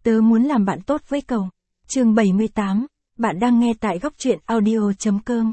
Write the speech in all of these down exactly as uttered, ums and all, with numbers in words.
Tớ muốn làm bạn tốt với cậu. Chương bảy mươi tám, bạn đang nghe tại góc truyện audio chấm com.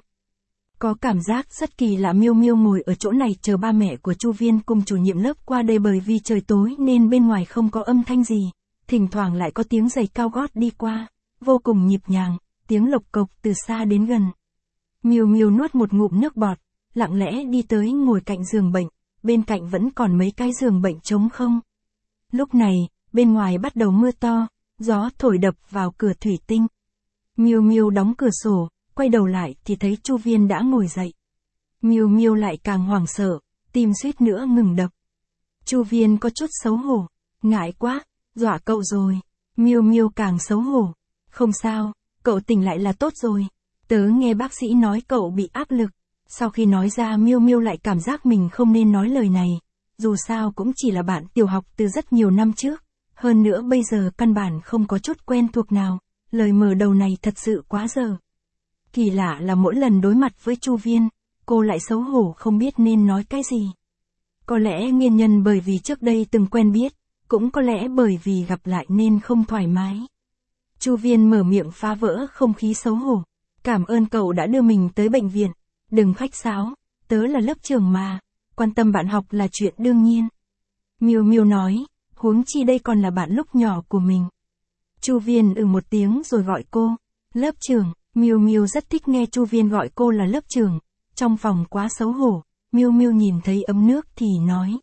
Có cảm giác rất kỳ lạ, Miêu Miêu ngồi ở chỗ này chờ ba mẹ của Chu Viên cùng chủ nhiệm lớp qua đây, bởi vì trời tối nên bên ngoài không có âm thanh gì, thỉnh thoảng lại có tiếng giày cao gót đi qua, vô cùng nhịp nhàng, tiếng lộc cộc từ xa đến gần. Miêu Miêu nuốt một ngụm nước bọt, lặng lẽ đi tới ngồi cạnh giường bệnh, bên cạnh vẫn còn mấy cái giường bệnh trống không. Lúc này, bên ngoài bắt đầu mưa to, gió thổi đập vào cửa thủy tinh. Miêu Miêu đóng cửa sổ, quay đầu lại thì thấy Chu Viên đã ngồi dậy. Miêu Miêu lại càng hoảng sợ, tim suýt nữa ngừng đập. Chu Viên có chút xấu hổ, ngại quá, dọa cậu rồi. Miêu Miêu càng xấu hổ, không sao, cậu tỉnh lại là tốt rồi. Tớ nghe bác sĩ nói cậu bị áp lực. Sau khi nói ra, Miêu Miêu lại cảm giác mình không nên nói lời này, dù sao cũng chỉ là bạn tiểu học từ rất nhiều năm trước, hơn nữa bây giờ căn bản không có chút quen thuộc nào, lời mở đầu này thật sự quá dở. Kỳ lạ là mỗi lần đối mặt với Chu Viên, cô lại xấu hổ không biết nên nói cái gì. Có lẽ nguyên nhân bởi vì trước đây từng quen biết, cũng có lẽ bởi vì gặp lại nên không thoải mái. Chu Viên mở miệng phá vỡ không khí xấu hổ. Cảm ơn cậu đã đưa mình tới bệnh viện. Đừng khách sáo, tớ là lớp trưởng mà, quan tâm bạn học là chuyện đương nhiên. Miêu Miêu nói, huống chi đây còn là bạn lúc nhỏ của mình. Chu Viên ừ một tiếng rồi gọi cô, lớp trưởng. Miêu Miêu rất thích nghe Chu Viên gọi cô là lớp trưởng. Trong phòng quá xấu hổ, Miêu Miêu nhìn thấy ấm nước thì nói,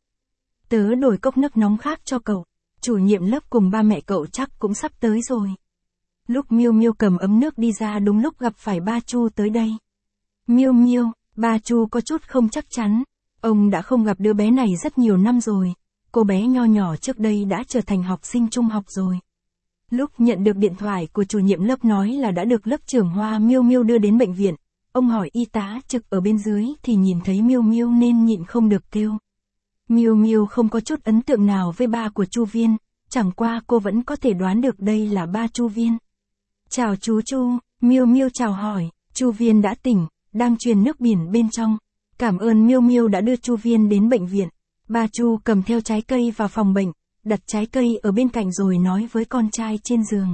tớ đổi cốc nước nóng khác cho cậu, chủ nhiệm lớp cùng ba mẹ cậu chắc cũng sắp tới rồi. Lúc Miêu Miêu cầm ấm nước đi ra đúng lúc gặp phải ba Chu tới đây. Miêu Miêu, ba Chu có chút không chắc chắn, ông đã không gặp đứa bé này rất nhiều năm rồi, cô bé nho nhỏ trước đây đã trở thành học sinh trung học rồi. Lúc nhận được điện thoại của chủ nhiệm lớp nói là đã được lớp trưởng Hoa Miêu Miêu đưa đến bệnh viện, ông hỏi y tá trực ở bên dưới thì nhìn thấy Miêu Miêu nên nhịn không được kêu. Miêu Miêu không có chút ấn tượng nào với ba của Chu Viên, chẳng qua cô vẫn có thể đoán được đây là ba Chu Viên. Chào chú Chu, Miêu Miêu chào hỏi, Chu Viên đã tỉnh, đang truyền nước biển bên trong. Cảm ơn Miêu Miêu đã đưa Chu Viên đến bệnh viện. Ba Chu cầm theo trái cây vào phòng bệnh, đặt trái cây ở bên cạnh rồi nói với con trai trên giường.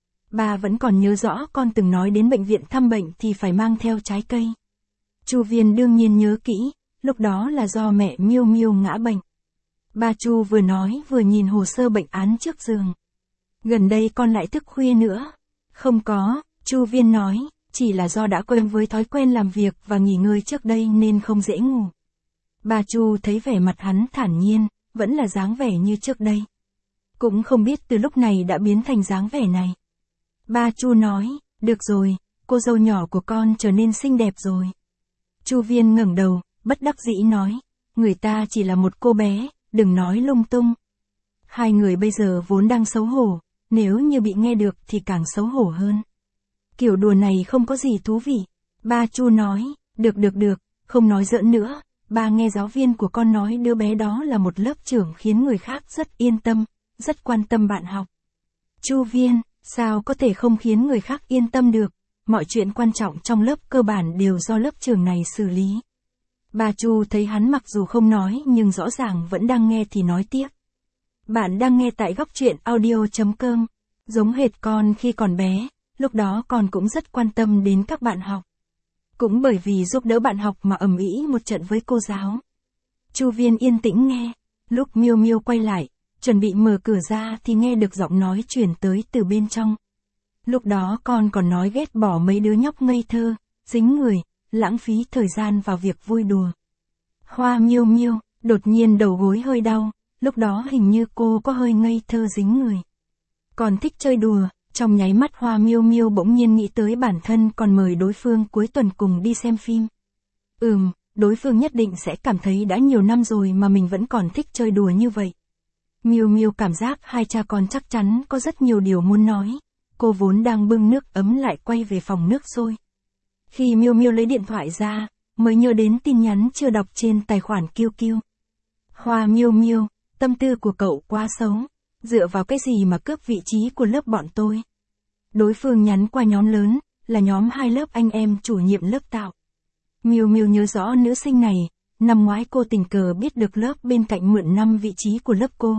Ba vẫn còn nhớ rõ con từng nói đến bệnh viện thăm bệnh thì phải mang theo trái cây. Chu Viên đương nhiên nhớ kỹ, lúc đó là do mẹ Miêu Miêu ngã bệnh. Ba Chu vừa nói vừa nhìn hồ sơ bệnh án trước giường. Gần đây con lại thức khuya nữa. Không có, Chu Viên nói, chỉ là do đã quen với thói quen làm việc và nghỉ ngơi trước đây nên không dễ ngủ. Ba Chu thấy vẻ mặt hắn thản nhiên, vẫn là dáng vẻ như trước đây. Cũng không biết từ lúc này đã biến thành dáng vẻ này. Ba Chu nói, được rồi, cô dâu nhỏ của con trở nên xinh đẹp rồi. Chu Viên ngẩng đầu, bất đắc dĩ nói, người ta chỉ là một cô bé, đừng nói lung tung. Hai người bây giờ vốn đang xấu hổ, nếu như bị nghe được thì càng xấu hổ hơn. Kiểu đùa này không có gì thú vị. Ba Chu nói, được được được, không nói giỡn nữa, ba nghe giáo viên của con nói đứa bé đó là một lớp trưởng khiến người khác rất yên tâm, rất quan tâm bạn học. Chu Viên, sao có thể không khiến người khác yên tâm được, mọi chuyện quan trọng trong lớp cơ bản đều do lớp trưởng này xử lý. Ba Chu thấy hắn mặc dù không nói nhưng rõ ràng vẫn đang nghe thì nói tiếp. Bạn đang nghe tại góc truyện audio chấm com, giống hệt con khi còn bé, lúc đó con cũng rất quan tâm đến các bạn học. Cũng bởi vì giúp đỡ bạn học mà ầm ĩ một trận với cô giáo. Chu Viên yên tĩnh nghe, lúc Miêu Miêu quay lại, chuẩn bị mở cửa ra thì nghe được giọng nói truyền tới từ bên trong. Lúc đó con còn nói ghét bỏ mấy đứa nhóc ngây thơ, dính người, lãng phí thời gian vào việc vui đùa. Hoa Miêu Miêu, đột nhiên đầu gối hơi đau, lúc đó hình như cô có hơi ngây thơ dính người. Còn thích chơi đùa, trong nháy mắt Hoa Miêu Miêu bỗng nhiên nghĩ tới bản thân còn mời đối phương cuối tuần cùng đi xem phim. Ừm, đối phương nhất định sẽ cảm thấy đã nhiều năm rồi mà mình vẫn còn thích chơi đùa như vậy. Miêu Miêu cảm giác hai cha con chắc chắn có rất nhiều điều muốn nói. Cô vốn đang bưng nước ấm lại quay về phòng nước sôi. Khi Miêu Miêu lấy điện thoại ra, mới nhớ đến tin nhắn chưa đọc trên tài khoản Q Q. Hoa Miêu Miêu, tâm tư của cậu quá xấu, dựa vào cái gì mà cướp vị trí của lớp bọn tôi. Đối phương nhắn qua nhóm lớn, là nhóm hai lớp anh em chủ nhiệm lớp tạo. Miêu Miêu nhớ rõ nữ sinh này, năm ngoái cô tình cờ biết được lớp bên cạnh mượn năm vị trí của lớp cô,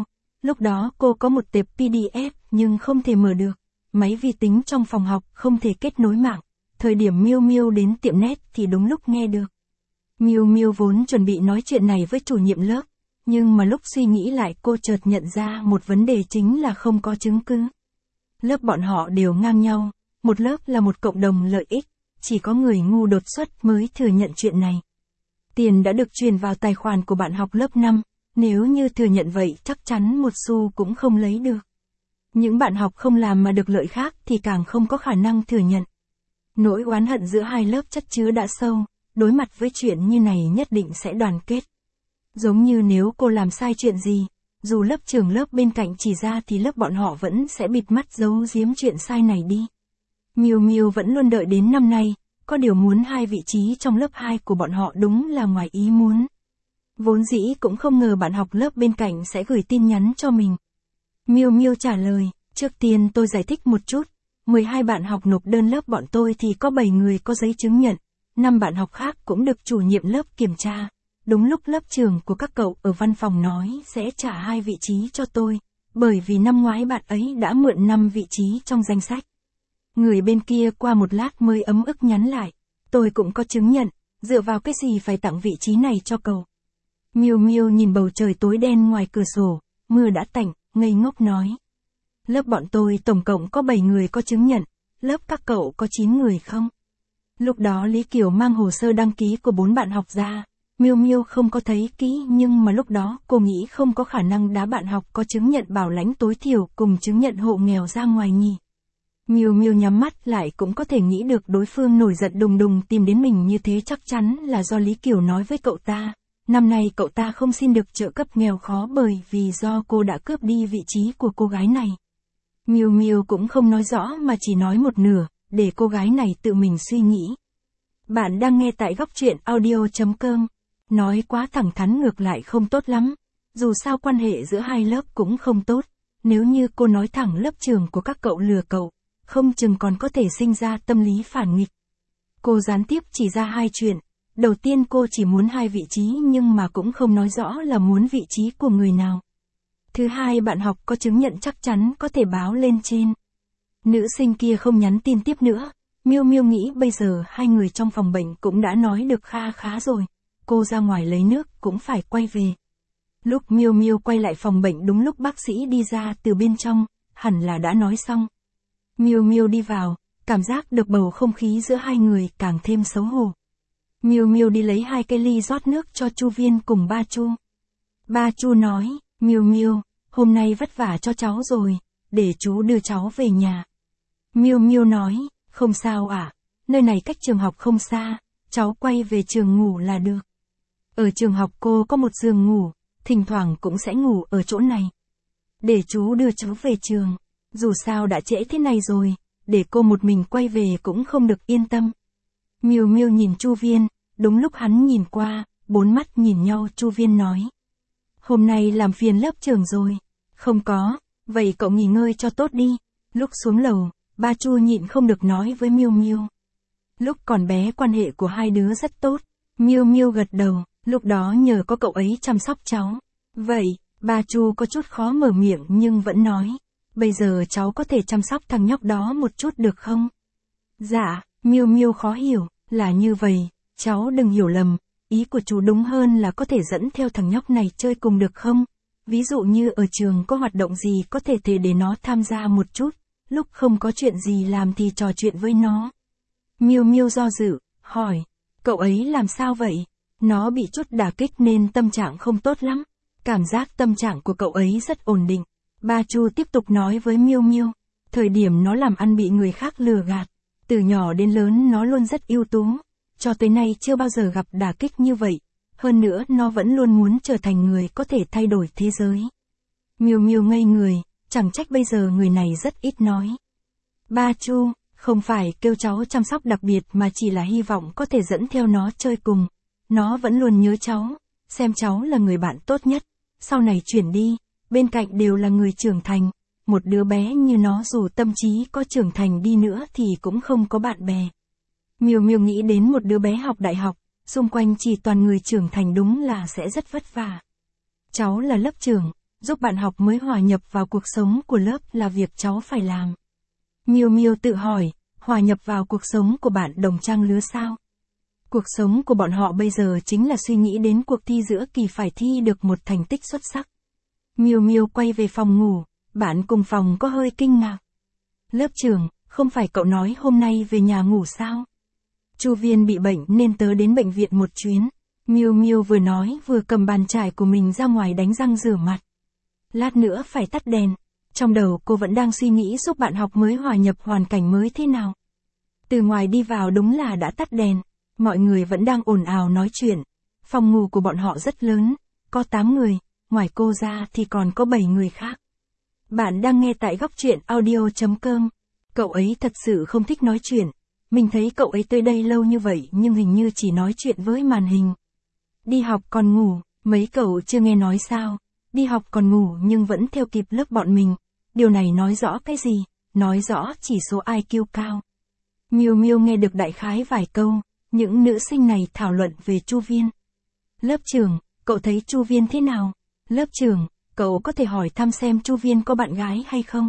Lúc đó cô có một tệp pê đê ép nhưng không thể mở được. Máy vi tính trong phòng học không thể kết nối mạng. Thời điểm Miu Miu đến tiệm net thì đúng lúc nghe được. Miu Miu vốn chuẩn bị nói chuyện này với chủ nhiệm lớp, nhưng mà lúc suy nghĩ lại cô chợt nhận ra một vấn đề chính là không có chứng cứ. Lớp bọn họ đều ngang nhau, một lớp là một cộng đồng lợi ích, chỉ có người ngu đột xuất mới thừa nhận chuyện này. Tiền đã được truyền vào tài khoản của bạn học lớp năm, nếu như thừa nhận vậy chắc chắn một xu cũng không lấy được. Những bạn học không làm mà được lợi khác thì càng không có khả năng thừa nhận. Nỗi oán hận giữa hai lớp chất chứa đã sâu, đối mặt với chuyện như này nhất định sẽ đoàn kết. Giống như nếu cô làm sai chuyện gì, dù lớp trưởng lớp bên cạnh chỉ ra thì lớp bọn họ vẫn sẽ bịt mắt giấu giếm chuyện sai này đi. Miu Miu vẫn luôn đợi đến năm nay, có điều muốn hai vị trí trong lớp hai của bọn họ đúng là ngoài ý muốn. Vốn dĩ cũng không ngờ bạn học lớp bên cạnh sẽ gửi tin nhắn cho mình. Miu Miu trả lời, trước tiên tôi giải thích một chút, mười hai bạn học nộp đơn lớp bọn tôi thì có bảy người có giấy chứng nhận, năm bạn học khác cũng được chủ nhiệm lớp kiểm tra. Đúng lúc lớp trưởng của các cậu ở văn phòng nói sẽ trả hai vị trí cho tôi, bởi vì năm ngoái bạn ấy đã mượn năm vị trí trong danh sách. Người bên kia qua một lát mới ấm ức nhắn lại, tôi cũng có chứng nhận, dựa vào cái gì phải tặng vị trí này cho cậu. Miu Miu nhìn bầu trời tối đen ngoài cửa sổ, mưa đã tạnh, ngây ngốc nói. Lớp bọn tôi tổng cộng có bảy người có chứng nhận, lớp các cậu có chín người không? Lúc đó Lý Kiều mang hồ sơ đăng ký của bốn bạn học ra. Miu Miu không có thấy kỹ nhưng mà lúc đó cô nghĩ không có khả năng đá bạn học có chứng nhận bảo lãnh tối thiểu cùng chứng nhận hộ nghèo ra ngoài nhỉ. Miu Miu nhắm mắt lại cũng có thể nghĩ được đối phương nổi giận đùng đùng tìm đến mình như thế chắc chắn là do Lý Kiều nói với cậu ta. Năm nay cậu ta không xin được trợ cấp nghèo khó bởi vì do cô đã cướp đi vị trí của cô gái này. Miu Miu cũng không nói rõ mà chỉ nói một nửa, để cô gái này tự mình suy nghĩ. Bạn đang nghe tại góc truyện audio chấm com. Nói quá thẳng thắn ngược lại không tốt lắm. Dù sao quan hệ giữa hai lớp cũng không tốt. Nếu như cô nói thẳng lớp trưởng của các cậu lừa cậu, không chừng còn có thể sinh ra tâm lý phản nghịch. Cô gián tiếp chỉ ra hai chuyện. Đầu tiên cô chỉ muốn hai vị trí nhưng mà cũng không nói rõ là muốn vị trí của người nào. Thứ hai bạn học có chứng nhận chắc chắn có thể báo lên trên. Nữ sinh kia không nhắn tin tiếp nữa. Miu Miu nghĩ bây giờ hai người trong phòng bệnh cũng đã nói được kha khá rồi. Cô ra ngoài lấy nước cũng phải quay về. Lúc Miu Miu quay lại phòng bệnh đúng lúc bác sĩ đi ra từ bên trong, hẳn là đã nói xong. Miu Miu đi vào, cảm giác được bầu không khí giữa hai người càng thêm xấu hổ. Miu Miu đi lấy hai cái ly rót nước cho Chu Viên cùng ba Chu. Ba Chu nói, Miu Miu, hôm nay vất vả cho cháu rồi, để chú đưa cháu về nhà. Miu Miu nói, không sao ạ, à, nơi này cách trường học không xa, cháu quay về trường ngủ là được. Ở trường học cô có một giường ngủ, thỉnh thoảng cũng sẽ ngủ ở chỗ này. Để chú đưa cháu về trường, dù sao đã trễ thế này rồi, để cô một mình quay về cũng không được yên tâm. Miu Miu nhìn Chu Viên, đúng lúc hắn nhìn qua, bốn mắt nhìn nhau Chu Viên nói. Hôm nay làm phiền lớp trưởng rồi. Không có, vậy cậu nghỉ ngơi cho tốt đi. Lúc xuống lầu, ba Chu nhịn không được nói với Miu Miu. Lúc còn bé quan hệ của hai đứa rất tốt. Miu Miu gật đầu, lúc đó nhờ có cậu ấy chăm sóc cháu. Vậy, ba Chu có chút khó mở miệng nhưng vẫn nói. Bây giờ cháu có thể chăm sóc thằng nhóc đó một chút được không? Dạ, Miu Miu khó hiểu, là như vậy, cháu đừng hiểu lầm. Ý của chú đúng hơn là có thể dẫn theo thằng nhóc này chơi cùng được không? Ví dụ như ở trường có hoạt động gì có thể thể để nó tham gia một chút, lúc không có chuyện gì làm thì trò chuyện với nó. Miu Miu do dự, hỏi, cậu ấy làm sao vậy? Nó bị chút đả kích nên tâm trạng không tốt lắm. Cảm giác tâm trạng của cậu ấy rất ổn định. Ba Chu tiếp tục nói với Miu Miu, thời điểm nó làm ăn bị người khác lừa gạt, từ nhỏ đến lớn nó luôn rất ưu tú. Cho tới nay chưa bao giờ gặp đả kích như vậy, hơn nữa nó vẫn luôn muốn trở thành người có thể thay đổi thế giới. Miu Miu ngây người, chẳng trách bây giờ người này rất ít nói. Ba Chu, không phải kêu cháu chăm sóc đặc biệt mà chỉ là hy vọng có thể dẫn theo nó chơi cùng. Nó vẫn luôn nhớ cháu, xem cháu là người bạn tốt nhất. Sau này chuyển đi, bên cạnh đều là người trưởng thành. Một đứa bé như nó dù tâm trí có trưởng thành đi nữa thì cũng không có bạn bè. Miu Miu nghĩ đến một đứa bé học đại học, xung quanh chỉ toàn người trưởng thành đúng là sẽ rất vất vả. Cháu là lớp trưởng, giúp bạn học mới hòa nhập vào cuộc sống của lớp là việc cháu phải làm. Miêu Miêu tự hỏi, hòa nhập vào cuộc sống của bạn đồng trang lứa sao? Cuộc sống của bọn họ bây giờ chính là suy nghĩ đến cuộc thi giữa kỳ phải thi được một thành tích xuất sắc. Miêu Miêu quay về phòng ngủ, bạn cùng phòng có hơi kinh ngạc. Lớp trưởng, không phải cậu nói hôm nay về nhà ngủ sao? Chu Viên bị bệnh nên tớ đến bệnh viện một chuyến. Miêu Miêu vừa nói vừa cầm bàn chải của mình ra ngoài đánh răng rửa mặt. Lát nữa phải tắt đèn. Trong đầu cô vẫn đang suy nghĩ giúp bạn học mới hòa nhập hoàn cảnh mới thế nào. Từ ngoài đi vào đúng là đã tắt đèn. Mọi người vẫn đang ồn ào nói chuyện. Phòng ngủ của bọn họ rất lớn, có tám người, ngoài cô ra thì còn có bảy người khác. Bạn đang nghe tại góc truyện audio chấm com. Cậu ấy thật sự không thích nói chuyện. Mình thấy cậu ấy tới đây lâu như vậy nhưng hình như chỉ nói chuyện với màn hình. Đi học còn ngủ, mấy cậu chưa nghe nói sao? Đi học còn ngủ nhưng vẫn theo kịp lớp bọn mình. Điều này nói rõ cái gì? Nói rõ chỉ số i kiu cao. Miêu Miêu nghe được đại khái vài câu, những nữ sinh này thảo luận về Chu Viên. Lớp trưởng, cậu thấy Chu Viên thế nào? Lớp trưởng, cậu có thể hỏi thăm xem Chu Viên có bạn gái hay không?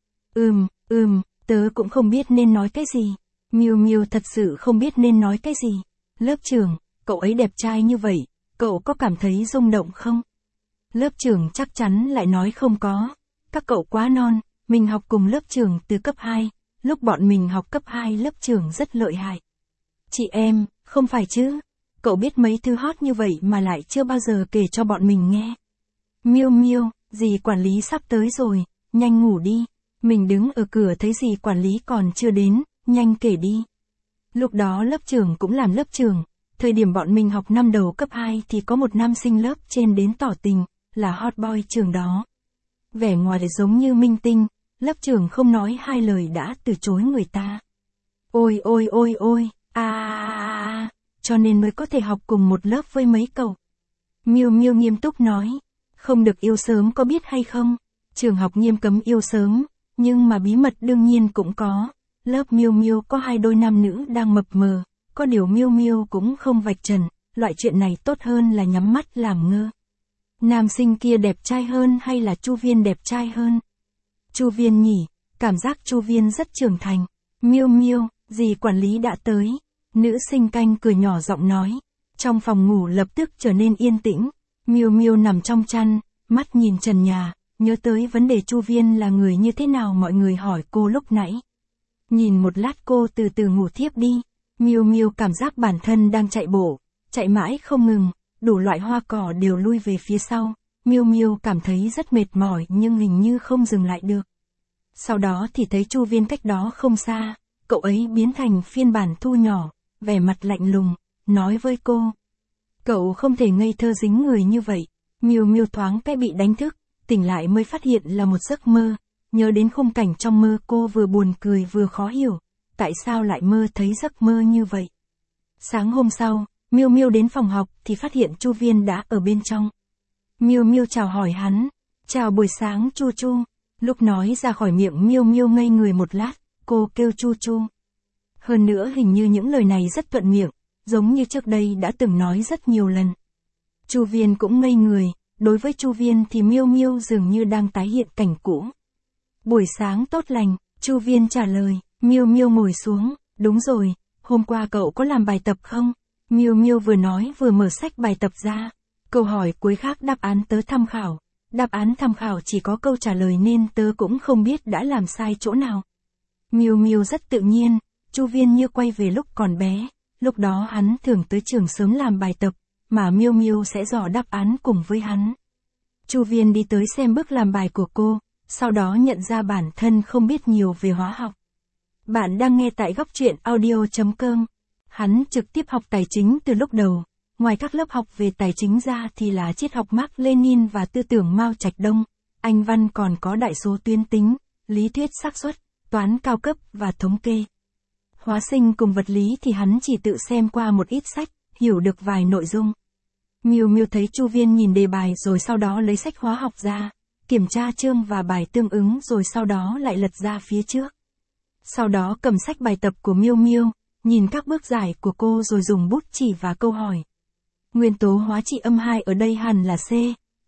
Ừm, ừm, tớ cũng không biết nên nói cái gì. Miêu Miêu thật sự không biết nên nói cái gì. Lớp trưởng, cậu ấy đẹp trai như vậy, cậu có cảm thấy rung động không? Lớp trưởng chắc chắn lại nói không có. Các cậu quá non, mình học cùng lớp trưởng từ cấp hai, lúc bọn mình học cấp hai lớp trưởng rất lợi hại. Chị em, không phải chứ? Cậu biết mấy thứ hot như vậy mà lại chưa bao giờ kể cho bọn mình nghe. Miêu Miêu, dì quản lý sắp tới rồi, nhanh ngủ đi. Mình đứng ở cửa thấy dì quản lý còn chưa đến, nhanh kể đi. Lúc đó lớp trưởng cũng làm lớp trưởng, thời điểm bọn mình học năm đầu cấp hai thì có một nam sinh lớp trên đến tỏ tình, là hot boy trường đó. Vẻ ngoài giống như minh tinh, lớp trưởng không nói hai lời đã từ chối người ta. Ôi ôi ôi ôi, à, à, à, à, cho nên mới có thể học cùng một lớp với mấy cậu. Miêu Miêu nghiêm túc nói, không được yêu sớm có biết hay không? Trường học nghiêm cấm yêu sớm, nhưng mà bí mật đương nhiên cũng có. Lớp Miêu Miêu có hai đôi nam nữ đang mập mờ, có điều Miêu Miêu cũng không vạch trần, loại chuyện này tốt hơn là nhắm mắt làm ngơ. Nam sinh kia đẹp trai hơn hay là Chu Viên đẹp trai hơn? Chu Viên nhỉ, cảm giác Chu Viên rất trưởng thành. Miêu Miêu, dì quản lý đã tới. Nữ sinh canh cười nhỏ giọng nói. Trong phòng ngủ lập tức trở nên yên tĩnh. Miêu Miêu nằm trong chăn, mắt nhìn trần nhà, nhớ tới vấn đề Chu Viên là người như thế nào mọi người hỏi cô lúc nãy. Nhìn một lát cô từ từ ngủ thiếp đi. Miêu Miêu cảm giác bản thân đang chạy bộ, chạy mãi không ngừng, đủ loại hoa cỏ đều lui về phía sau. Miêu Miêu cảm thấy rất mệt mỏi nhưng hình như không dừng lại được. Sau đó thì thấy Chu Viên cách đó không xa, cậu ấy biến thành phiên bản thu nhỏ, vẻ mặt lạnh lùng, nói với cô. Cậu không thể ngây thơ dính người như vậy. Miêu Miêu thoáng cái bị đánh thức, tỉnh lại mới phát hiện là một giấc mơ. Nhớ đến khung cảnh trong mơ cô vừa buồn cười vừa khó hiểu, tại sao lại mơ thấy giấc mơ như vậy. Sáng hôm sau, Miêu Miêu đến phòng học thì phát hiện Chu Viên đã ở bên trong. Miêu Miêu chào hỏi hắn, chào buổi sáng Chu Chu. Lúc nói ra khỏi miệng Miêu Miêu ngây người một lát, cô kêu Chu Chu. Hơn nữa hình như những lời này rất thuận miệng, giống như trước đây đã từng nói rất nhiều lần. Chu Viên cũng ngây người, đối với Chu Viên thì Miêu Miêu dường như đang tái hiện cảnh cũ. Buổi sáng tốt lành, Chu Viên trả lời. Miêu Miêu ngồi xuống, đúng rồi, hôm qua cậu có làm bài tập không? Miêu Miêu vừa nói vừa mở sách bài tập ra. Câu hỏi cuối khác đáp án tớ tham khảo. Đáp án tham khảo chỉ có câu trả lời nên tớ cũng không biết đã làm sai chỗ nào. Miêu Miêu rất tự nhiên, Chu Viên như quay về lúc còn bé, lúc đó hắn thường tới trường sớm làm bài tập, mà Miêu Miêu sẽ dò đáp án cùng với hắn. Chu Viên đi tới xem bước làm bài của cô, sau đó nhận ra bản thân không biết nhiều về hóa học. Bạn đang nghe tại góc truyện audio chấm com. Hắn trực tiếp học tài chính từ lúc đầu. Ngoài các lớp học về tài chính ra thì là triết học Mác Lênin và tư tưởng Mao Trạch Đông. Anh văn còn có đại số tuyến tính, lý thuyết xác suất, toán cao cấp và thống kê. Hóa sinh cùng vật lý thì hắn chỉ tự xem qua một ít sách, hiểu được vài nội dung. Miêu Miêu thấy Chu Viên nhìn đề bài rồi sau đó lấy sách hóa học ra, kiểm tra chương và bài tương ứng rồi sau đó lại lật ra phía trước. Sau đó cầm sách bài tập của Miêu Miêu, nhìn các bước giải của cô rồi dùng bút chỉ và câu hỏi. Nguyên tố hóa trị âm hai ở đây hẳn là C,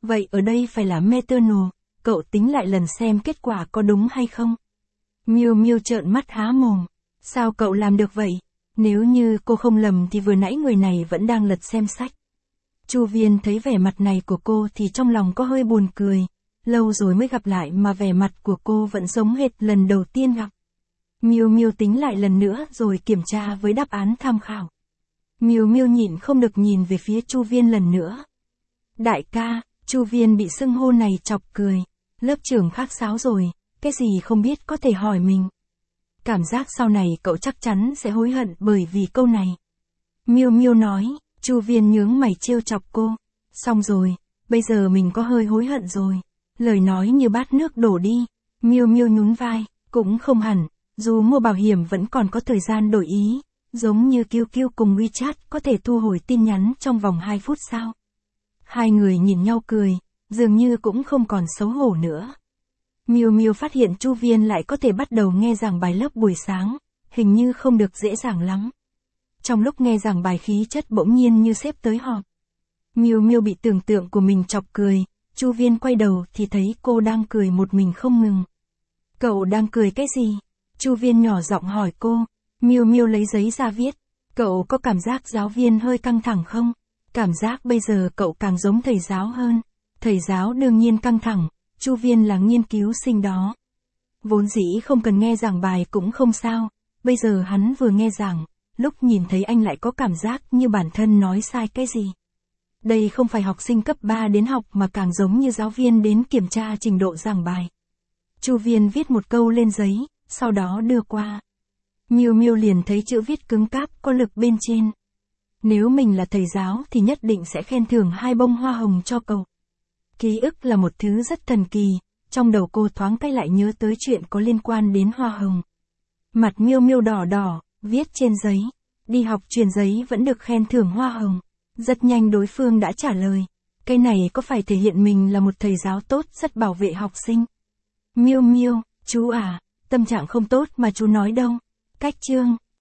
Vậy ở đây phải là maternal, cậu tính lại lần xem kết quả có đúng hay không? Miu Miu trợn mắt há mồm. Sao cậu làm được vậy? Nếu như cô không lầm thì vừa nãy người này vẫn đang lật xem sách. Chu Viên thấy vẻ mặt này của cô thì trong lòng có hơi buồn cười. Lâu rồi mới gặp lại mà vẻ mặt của cô vẫn giống hệt lần đầu tiên gặp. Miu Miu tính lại lần nữa rồi kiểm tra với đáp án tham khảo. Miu Miu nhịn không được nhìn về phía Chu Viên lần nữa. Đại ca, Chu Viên bị xưng hô này chọc cười. Lớp trưởng khác sáo rồi, cái gì không biết có thể hỏi mình. Cảm giác sau này cậu chắc chắn sẽ hối hận bởi vì câu này. Miu Miu nói, Chu Viên nhướng mày trêu chọc cô. Xong rồi, bây giờ mình có hơi hối hận rồi. Lời nói như bát nước đổ đi. Miu Miu nhún vai, cũng không hẳn, dù mua bảo hiểm vẫn còn có thời gian đổi ý. Giống như Q Q cùng WeChat có thể thu hồi tin nhắn trong vòng hai phút sao. Hai người nhìn nhau cười, dường như cũng không còn xấu hổ nữa. Miu Miu phát hiện Chu Viên lại có thể bắt đầu nghe giảng bài lớp buổi sáng, hình như không được dễ dàng lắm. Trong lúc nghe giảng bài khí chất bỗng nhiên như sếp tới họp. Miu Miu bị tưởng tượng của mình chọc cười, Chu Viên quay đầu thì thấy cô đang cười một mình không ngừng. Cậu đang cười cái gì? Chu Viên nhỏ giọng hỏi cô. Miu Miu lấy giấy ra viết. Cậu có cảm giác giáo viên hơi căng thẳng không? Cảm giác bây giờ cậu càng giống thầy giáo hơn. Thầy giáo đương nhiên căng thẳng, Chu Viên là nghiên cứu sinh đó. Vốn dĩ không cần nghe giảng bài cũng không sao, bây giờ hắn vừa nghe giảng, lúc nhìn thấy anh lại có cảm giác như bản thân nói sai cái gì. Đây không phải học sinh cấp ba đến học mà càng giống như giáo viên đến kiểm tra trình độ giảng bài. Chu Viên viết một câu lên giấy, sau đó đưa qua. Miu Miu liền thấy chữ viết cứng cáp có lực bên trên. Nếu mình là thầy giáo thì nhất định sẽ khen thưởng hai bông hoa hồng cho cậu. Ký ức là một thứ rất thần kỳ, trong đầu cô thoáng cái lại nhớ tới chuyện có liên quan đến hoa hồng. Mặt Miu Miu đỏ đỏ, viết trên giấy. Đi học truyền giấy vẫn được khen thưởng hoa hồng. Rất nhanh đối phương đã trả lời. Cái này có phải thể hiện mình là một thầy giáo tốt rất bảo vệ học sinh? Miu Miu, chú à, tâm trạng không tốt mà chú nói đâu. Cách chương.